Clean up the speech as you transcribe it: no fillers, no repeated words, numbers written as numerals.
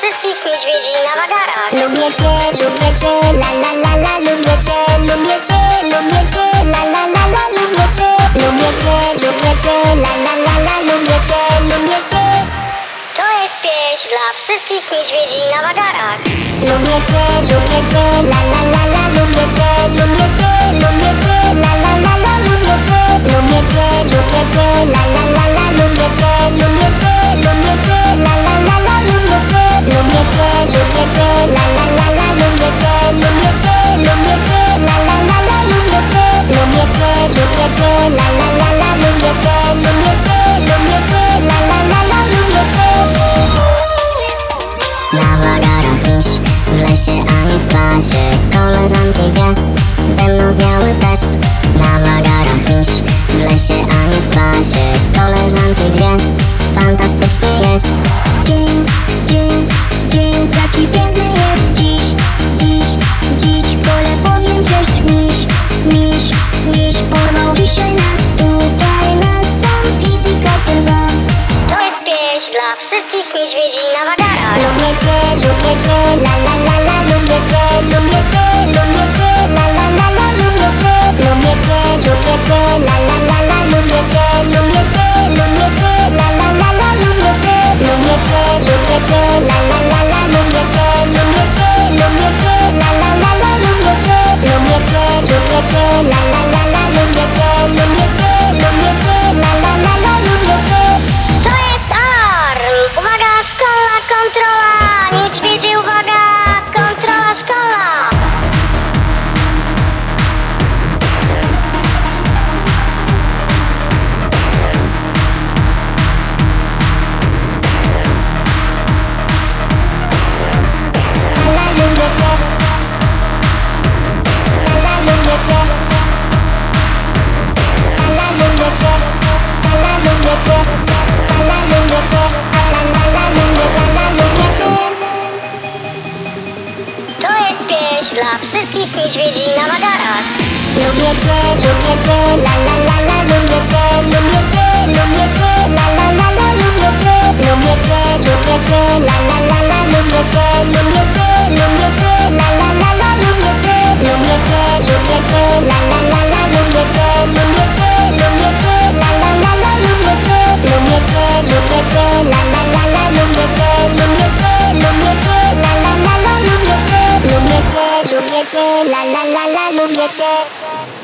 wszystkich niedźwiedzi na wagarach. Lubię cię, la la la la, lubię cię, la la la la, lubię cię, la la la la, lubię cię. To jest pieśń dla wszystkich niedźwiedzi na wagarach. Lubię cię, la la la la, lubię cię, la la la la, lubię cię, la la la la, lubię cię, la la la la, lubię cię, la la la la, lubię cię, la la la la, lubię cię, la la la la, lubię cię, la la la la, lubię cię, la la la la, lubię cię. Na wagarach miś, w lesie ani w klasie, koleżanki dwie ze mną zmiały też. Na wagarach miś, w lesie ani w klasie, koleżanki dwie, fantastycznie jest. Dzień taki piękny jest dziś, kole powiem cześć miś porwał dzisiaj nas, tutaj nas, tam fizyka trwa. To jest pieśń dla wszystkich niedźwiedzi na wagarach. Lubię cię, la la la la, lubię cię, la la la la, lubię cię, la la la la, lubię cię, la la la la, lubię cię, la la la la, lubię cię, la la la la, lubię cię, la la la la, lubię cię, la la la la, lubię cię, la la la la, lubię cię. To jest alarm! Uwaga, szkolna kontrola! Niedźwiedzie, uwaga! Kontrola szkolna! Lubię cię, lubię cię, lubię cię, lubię cię, lubię cię, lubię cię. To jest pieśń dla wszystkich niedźwiedzi na wagarach. Lubię cię, la la la la, lubię cię, la la la la, lubię cię, la la la la, lubię cię, la la la la, lubię cię, la la la la, lubię cię, la la la la, lubię cię, la la la la, lubię cię, la la la la, lubię cię, la la la la, lubię cię.